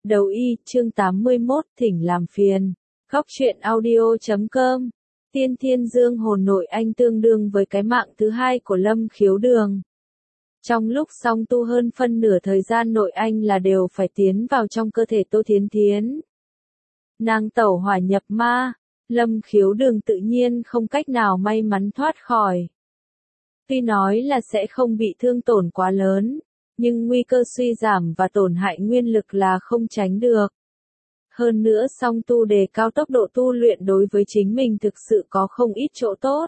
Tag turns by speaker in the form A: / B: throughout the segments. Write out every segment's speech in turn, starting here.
A: Đầu y, chương 81, thỉnh làm phiền. Góc truyện audio.com. Tiên Thiên Dương hồn nội anh tương đương với cái mạng thứ hai của Lâm Khiếu Đường. Trong lúc song tu hơn phân nửa thời gian nội anh là đều phải tiến vào trong cơ thể Tô Thiến Thiến. Nàng tẩu hỏa nhập ma, Lâm Khiếu Đường tự nhiên không cách nào may mắn thoát khỏi. Tuy nói là sẽ không bị thương tổn quá lớn, nhưng nguy cơ suy giảm và tổn hại nguyên lực là không tránh được. Hơn nữa song tu đề cao tốc độ tu luyện đối với chính mình thực sự có không ít chỗ tốt.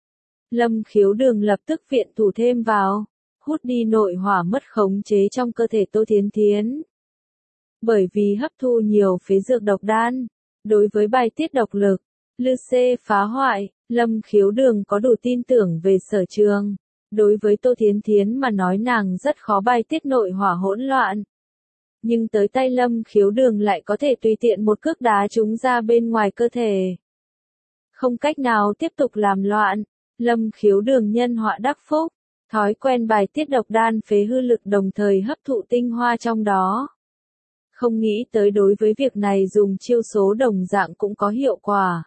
A: Lâm Khiếu Đường lập tức viện thủ thêm vào, hút đi nội hỏa mất khống chế trong cơ thể Tô Thiến Thiến. Bởi vì hấp thu nhiều phế dược độc đan, đối với bài tiết độc lực, lư xê phá hoại, Lâm Khiếu Đường có đủ tin tưởng về sở trường. Đối với Tô Thiến Thiến mà nói nàng rất khó bài tiết nội hỏa hỗn loạn. Nhưng tới tay Lâm Khiếu Đường lại có thể tùy tiện một cước đá chúng ra bên ngoài cơ thể. Không cách nào tiếp tục làm loạn, Lâm Khiếu Đường nhân họa đắc phúc, thói quen bài tiết độc đan phế hư lực đồng thời hấp thụ tinh hoa trong đó. Không nghĩ tới đối với việc này dùng chiêu số đồng dạng cũng có hiệu quả.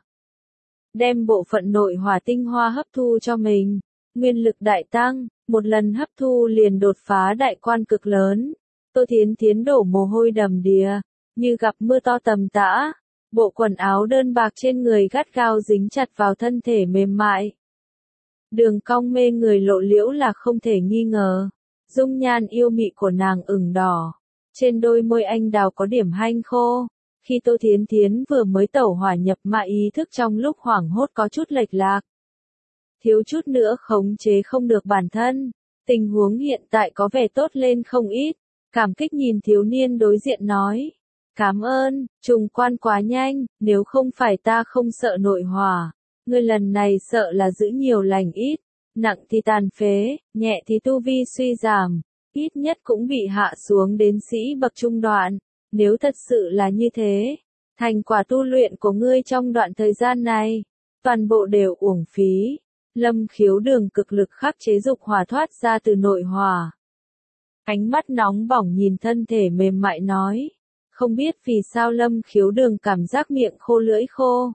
A: Đem bộ phận nội hỏa tinh hoa hấp thu cho mình, nguyên lực đại tăng, một lần hấp thu liền đột phá đại quan cực lớn. Tô Thiến Thiến đổ mồ hôi đầm đìa, như gặp mưa to tầm tã, bộ quần áo đơn bạc trên người gắt gao dính chặt vào thân thể mềm mại. Đường cong mê người lộ liễu là không thể nghi ngờ, dung nhan yêu mị của nàng ửng đỏ, trên đôi môi anh đào có điểm hanh khô. Khi Tô Thiến Thiến vừa mới tẩu hỏa nhập ma ý thức trong lúc hoảng hốt có chút lệch lạc. Thiếu chút nữa khống chế không được bản thân, tình huống hiện tại có vẻ tốt lên không ít, cảm kích nhìn thiếu niên đối diện nói. Cảm ơn, trùng quan quá nhanh, nếu không phải ta không sợ nội hỏa, ngươi lần này sợ là giữ nhiều lành ít, nặng thì tàn phế, nhẹ thì tu vi suy giảm, ít nhất cũng bị hạ xuống đến sĩ bậc trung đoạn. Nếu thật sự là như thế, thành quả tu luyện của ngươi trong đoạn thời gian này, toàn bộ đều uổng phí. Lâm Khiếu Đường cực lực khắc chế dục hỏa thoát ra từ nội hỏa. Ánh mắt nóng bỏng nhìn thân thể mềm mại nói. Không biết vì sao Lâm Khiếu Đường cảm giác miệng khô lưỡi khô.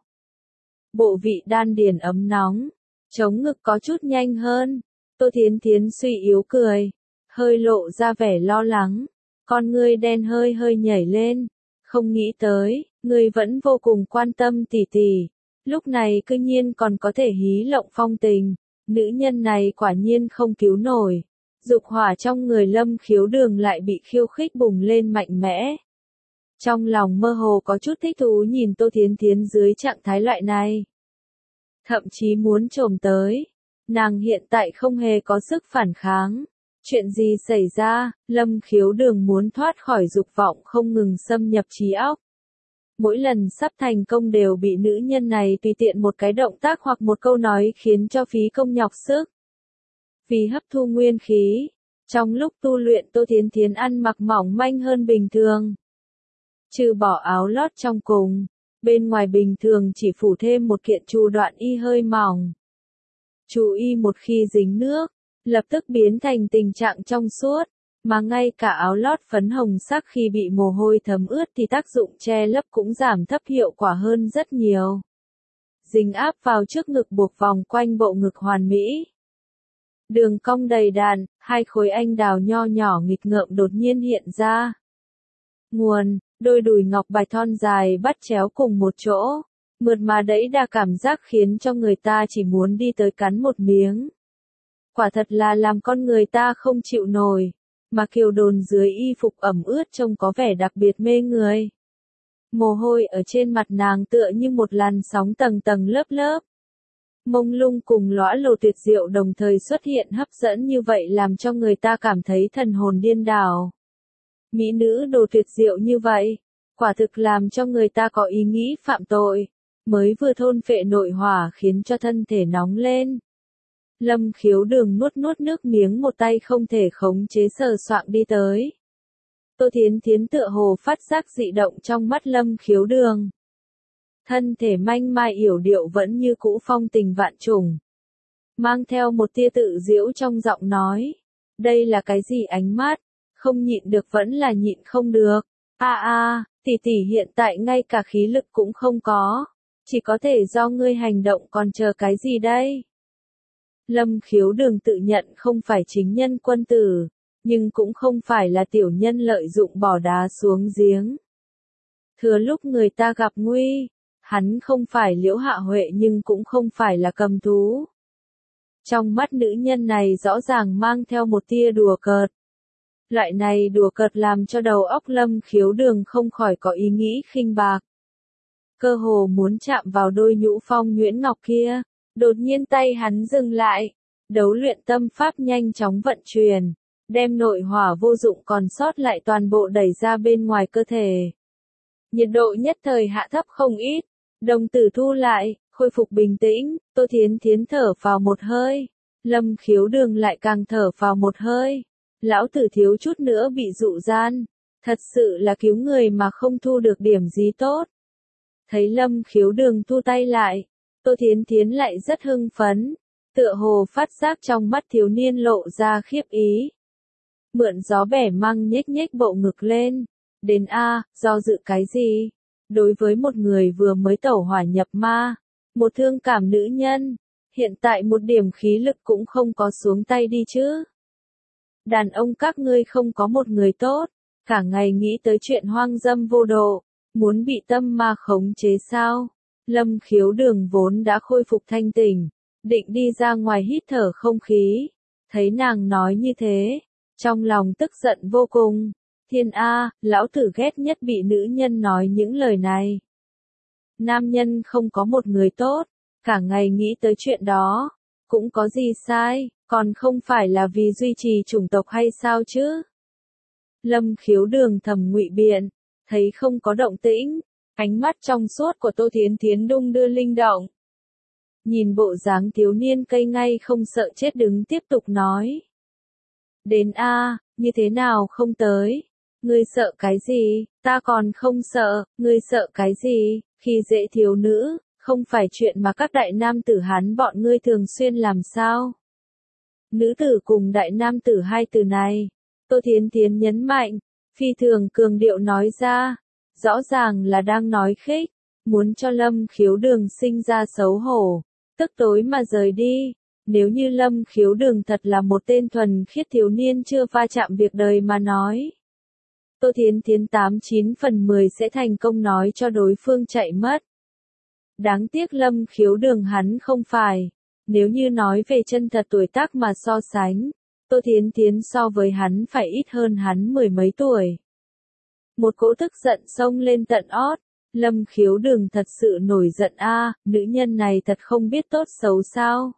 A: Bộ vị đan điền ấm nóng, chống ngực có chút nhanh hơn. Tô Thiến Thiến suy yếu cười, hơi lộ ra vẻ lo lắng. Con ngươi đen hơi hơi nhảy lên, không nghĩ tới, ngươi vẫn vô cùng quan tâm tỷ tỷ, lúc này cư nhiên còn có thể hí lộng phong tình, nữ nhân này quả nhiên không cứu nổi. Dục hỏa trong người Lâm Khiếu Đường lại bị khiêu khích bùng lên mạnh mẽ. Trong lòng mơ hồ có chút thích thú nhìn Tô Thiến Thiến dưới trạng thái loại này. Thậm chí muốn chồm tới, nàng hiện tại không hề có sức phản kháng. Chuyện gì xảy ra, Lâm Khiếu Đường muốn thoát khỏi dục vọng không ngừng xâm nhập trí óc. Mỗi lần sắp thành công đều bị nữ nhân này tùy tiện một cái động tác hoặc một câu nói khiến cho phí công nhọc sức. Vì hấp thu nguyên khí, trong lúc tu luyện Tô Thiến Thiến ăn mặc mỏng manh hơn bình thường. Trừ bỏ áo lót trong cùng, bên ngoài bình thường chỉ phủ thêm một kiện chu đoạn y hơi mỏng. Chu y một khi dính nước, lập tức biến thành tình trạng trong suốt, mà ngay cả áo lót phấn hồng sắc khi bị mồ hôi thấm ướt thì tác dụng che lấp cũng giảm thấp hiệu quả hơn rất nhiều. Dính áp vào trước ngực buộc vòng quanh bộ ngực hoàn mỹ. Đường cong đầy đặn, hai khối anh đào nho nhỏ nghịch ngợm đột nhiên hiện ra. Nguồn, đôi đùi ngọc bạch thon dài bắt chéo cùng một chỗ, mượt mà đẫy đà cảm giác khiến cho người ta chỉ muốn đi tới cắn một miếng. Quả thật là làm con người ta không chịu nổi, mà kiều đồn dưới y phục ẩm ướt trông có vẻ đặc biệt mê người. Mồ hôi ở trên mặt nàng tựa như một làn sóng tầng tầng lớp lớp. Mông lung cùng lõa lồ tuyệt diệu đồng thời xuất hiện hấp dẫn như vậy làm cho người ta cảm thấy thần hồn điên đảo. Mỹ nữ đồ tuyệt diệu như vậy, quả thực làm cho người ta có ý nghĩ phạm tội, mới vừa thôn phệ nội hỏa khiến cho thân thể nóng lên. Lâm Khiếu Đường nuốt nuốt nước miếng một tay không thể khống chế sờ soạng đi tới. Tô Thiến Thiến tựa hồ phát giác dị động trong mắt Lâm Khiếu Đường. Thân thể manh mai yểu điệu vẫn như cũ phong tình vạn trùng. Mang theo một tia tự giễu trong giọng nói. Đây là cái gì ánh mắt? Không nhịn được vẫn là nhịn không được. tỷ hiện tại ngay cả khí lực cũng không có. Chỉ có thể do ngươi hành động, còn chờ cái gì đây? Lâm Khiếu Đừng tự nhận không phải chính nhân quân tử, nhưng cũng không phải là tiểu nhân lợi dụng bỏ đá xuống giếng. Thừa lúc người ta gặp nguy, hắn không phải Liễu Hạ Huệ nhưng cũng không phải là cầm thú. Trong mắt nữ nhân này rõ ràng mang theo một tia đùa cợt. Loại này đùa cợt làm cho đầu óc Lâm Khiếu Đừng không khỏi có ý nghĩ khinh bạc. Cơ hồ muốn chạm vào đôi nhũ phong nhuyễn ngọc kia, đột nhiên tay hắn dừng lại, đấu luyện tâm pháp nhanh chóng vận chuyển, đem nội hỏa vô dụng còn sót lại toàn bộ đẩy ra bên ngoài cơ thể. Nhiệt độ nhất thời hạ thấp không ít, đồng tử thu lại, khôi phục bình tĩnh, Tô Thiến Thiến thở vào một hơi, Lâm Khiếu Đừng lại càng thở vào một hơi. Lão tử thiếu chút nữa bị dụ gian, thật sự là cứu người mà không thu được điểm gì tốt. Thấy Lâm Khiếu Đừng thu tay lại, Tô Thiến Thiến lại rất hưng phấn, tựa hồ phát giác trong mắt thiếu niên lộ ra khiếp ý. Mượn gió bẻ măng nhếch nhếch bộ ngực lên, đến do dự cái gì? Đối với một người vừa mới tẩu hỏa nhập ma, một thương cảm nữ nhân, hiện tại một điểm khí lực cũng không có xuống tay đi chứ. Đàn ông các ngươi không có một người tốt, cả ngày nghĩ tới chuyện hoang dâm vô độ, muốn bị tâm ma khống chế sao? Lâm Khiếu Đừng vốn đã khôi phục thanh tỉnh, định đi ra ngoài hít thở không khí, thấy nàng nói như thế, trong lòng tức giận vô cùng. Thiên lão tử ghét nhất bị nữ nhân nói những lời này. Nam nhân không có một người tốt, cả ngày nghĩ tới chuyện đó, cũng có gì sai, còn không phải là vì duy trì chủng tộc hay sao chứ? Lâm Khiếu Đừng thầm ngụy biện, thấy không có động tĩnh, ánh mắt trong suốt của Tô Thiến Thiến đung đưa linh động. Nhìn bộ dáng thiếu niên cây ngay không sợ chết đứng tiếp tục nói. Đến như thế nào không tới? Ngươi sợ cái gì? Ta còn không sợ, ngươi sợ cái gì? Khi dễ thiếu nữ, không phải chuyện mà các đại nam tử Hán bọn ngươi thường xuyên làm sao? Nữ tử cùng đại nam tử hai từ này, Tô Thiến Thiến nhấn mạnh, phi thường cường điệu nói ra, rõ ràng là đang nói khích, muốn cho Lâm Khiếu Đừng sinh ra xấu hổ, tức tối mà rời đi. Nếu như Lâm Khiếu Đừng thật là một tên thuần khiết thiếu niên chưa va chạm việc đời mà nói, Tô Thiến Thiến 89 phần 10 sẽ thành công nói cho đối phương chạy mất. Đáng tiếc Lâm Khiếu Đừng hắn không phải. Nếu như nói về chân thật tuổi tác mà so sánh, Tô Thiến Thiến so với hắn phải ít hơn hắn 10 mấy tuổi. Một cỗ tức giận xông lên tận ót, Lâm Khiếu Đừng thật sự nổi giận nữ nhân này thật không biết tốt xấu sao.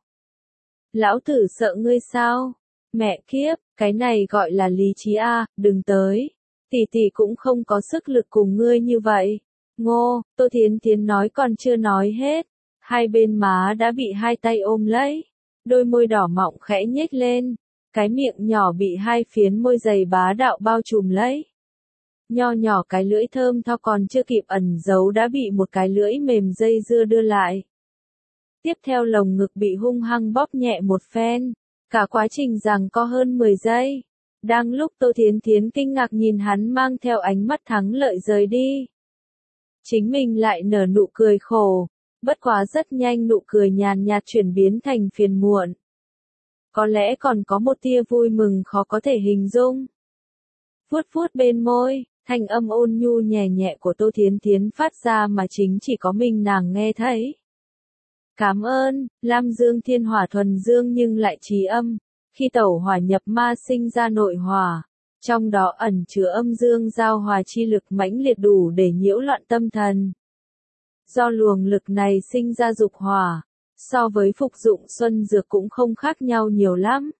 A: Lão tử sợ ngươi sao? Mẹ kiếp, cái này gọi là lý trí đừng tới. Tỷ cũng không có sức lực cùng ngươi như vậy. Ngô, Tô Thiến Thiến nói còn chưa nói hết. Hai bên má đã bị hai tay ôm lấy. Đôi môi đỏ mọng khẽ nhếch lên. Cái miệng nhỏ bị hai phiến môi dày bá đạo bao trùm lấy. Nho nhỏ cái lưỡi thơm tho còn chưa kịp ẩn giấu đã bị một cái lưỡi mềm dây dưa đưa lại. Tiếp theo lồng ngực bị hung hăng bóp nhẹ một phen. Cả quá trình giằng co hơn 10 giây. Đang lúc Tô Thiến Thiến kinh ngạc nhìn hắn mang theo ánh mắt thắng lợi rời đi. Chính mình lại nở nụ cười khổ. Bất quá rất nhanh nụ cười nhàn nhạt chuyển biến thành phiền muộn. Có lẽ còn có một tia vui mừng khó có thể hình dung. Vuốt vuốt bên môi, thanh âm ôn nhu nhẹ nhẹ của Tô Thiến Thiến phát ra mà chính chỉ có mình nàng nghe thấy. Cảm ơn, Lam Dương thiên hỏa thuần dương nhưng lại trí âm. Khi tẩu hỏa nhập ma sinh ra nội hỏa, trong đó ẩn chứa âm dương giao hòa chi lực mãnh liệt đủ để nhiễu loạn tâm thần. Do luồng lực này sinh ra dục hỏa, so với phục dụng xuân dược cũng không khác nhau nhiều lắm.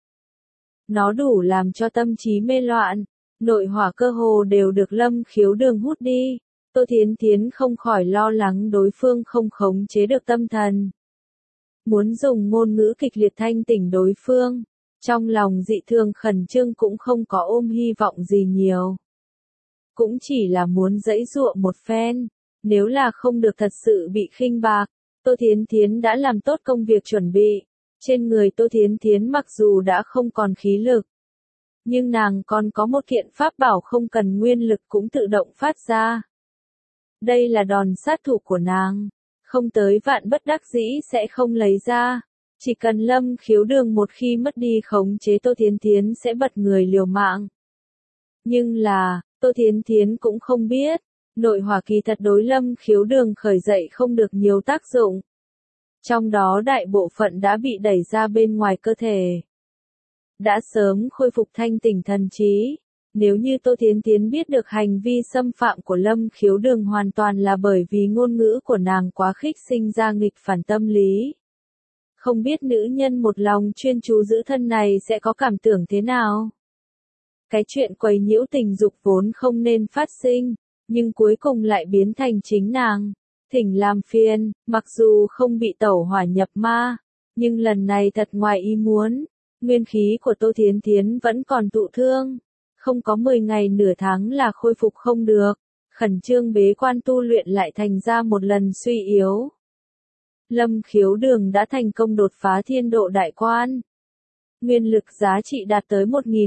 A: Nó đủ làm cho tâm trí mê loạn, nội hỏa cơ hồ đều được Lâm Khiếu Đừng hút đi. Tô Thiến Thiến không khỏi lo lắng đối phương không khống chế được tâm thần. Muốn dùng ngôn ngữ kịch liệt thanh tỉnh đối phương. Trong lòng dị thường khẩn trương cũng không có ôm hy vọng gì nhiều. Cũng chỉ là muốn giãy giụa một phen, nếu là không được thật sự bị khinh bạc, Tô Thiến Thiến đã làm tốt công việc chuẩn bị. Trên người Tô Thiến Thiến mặc dù đã không còn khí lực, Nhưng nàng còn có một kiện pháp bảo không cần nguyên lực cũng tự động phát ra. Đây là đòn sát thủ của nàng. Không tới vạn bất đắc dĩ sẽ không lấy ra. Chỉ cần Lâm Khiếu Đường một khi mất đi khống chế Tô Thiến Thiến sẽ bật người liều mạng. Nhưng là, Tô Thiến Thiến cũng không biết, nội hỏa kỳ thật đối Lâm Khiếu Đường khởi dậy không được nhiều tác dụng. Trong đó đại bộ phận đã bị đẩy ra bên ngoài cơ thể. Đã sớm khôi phục thanh tỉnh thần trí. Nếu như Tô Thiến Thiến biết được hành vi xâm phạm của Lâm Khiếu Đường hoàn toàn là bởi vì ngôn ngữ của nàng quá khích sinh ra nghịch phản tâm lý. Không biết nữ nhân một lòng chuyên chú giữ thân này sẽ có cảm tưởng thế nào? Cái chuyện quấy nhiễu tình dục vốn không nên phát sinh, nhưng cuối cùng lại biến thành chính nàng. Thỉnh làm phiền, mặc dù không bị tẩu hỏa nhập ma, nhưng lần này thật ngoài ý muốn. Nguyên khí của Tô Thiến Thiến vẫn còn tụ thương. Không có 10 ngày nửa tháng là khôi phục không được. Khẩn trương bế quan tu luyện lại thành ra một lần suy yếu. Lâm Khiếu Đường đã thành công đột phá thiên độ đại quan. Nguyên lực giá trị đạt tới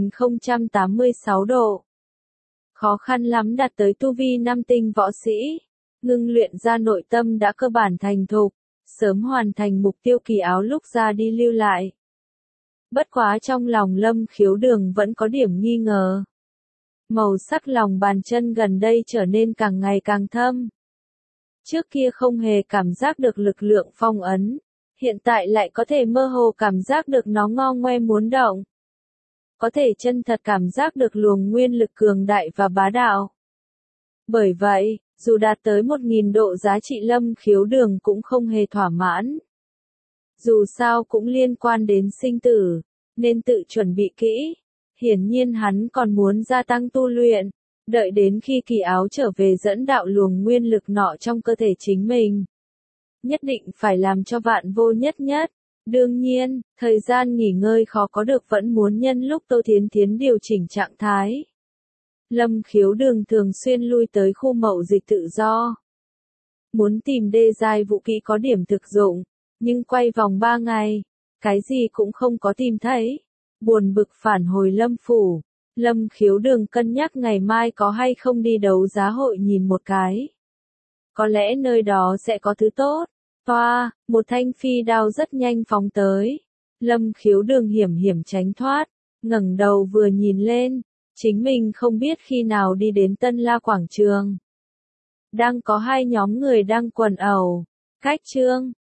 A: 1086 độ. Khó khăn lắm đạt tới tu vi 5 tinh võ sĩ. Ngưng luyện ra nội tâm đã cơ bản thành thục. Sớm hoàn thành mục tiêu kỳ áo lúc ra đi lưu lại. Bất quá trong lòng Lâm Khiếu Đường vẫn có điểm nghi ngờ. Màu sắc lòng bàn chân gần đây trở nên càng ngày càng thâm. Trước kia không hề cảm giác được lực lượng phong ấn, hiện tại lại có thể mơ hồ cảm giác được nó ngo ngoe muốn động. Có thể chân thật cảm giác được luồng nguyên lực cường đại và bá đạo. Bởi vậy, dù đạt tới 1000 độ giá trị Lâm Khiếu Đường cũng không hề thỏa mãn. Dù sao cũng liên quan đến sinh tử, nên tự chuẩn bị kỹ. Hiển nhiên hắn còn muốn gia tăng tu luyện, đợi đến khi kỳ áo trở về dẫn đạo luồng nguyên lực nọ trong cơ thể chính mình. Nhất định phải làm cho vạn vô nhất nhất. Đương nhiên, thời gian nghỉ ngơi khó có được vẫn muốn nhân lúc Tô Thiến Thiến điều chỉnh trạng thái. Lâm Khiếu Đường thường xuyên lui tới khu mậu dịch tự do. Muốn tìm đê giai vũ kỹ có điểm thực dụng, nhưng quay vòng 3 ngày, cái gì cũng không có tìm thấy. Buồn bực phản hồi Lâm phủ. Lâm Khiếu Đường cân nhắc ngày mai có hay không đi đấu giá hội nhìn một cái. Có lẽ nơi đó sẽ có thứ tốt. Toa, một thanh phi đao rất nhanh phóng tới. Lâm Khiếu Đường hiểm hiểm tránh thoát, ngẩng đầu vừa nhìn lên, chính mình không biết khi nào đi đến Tân La quảng trường. Đang có hai nhóm người đang quần ẩu. Cách Trương,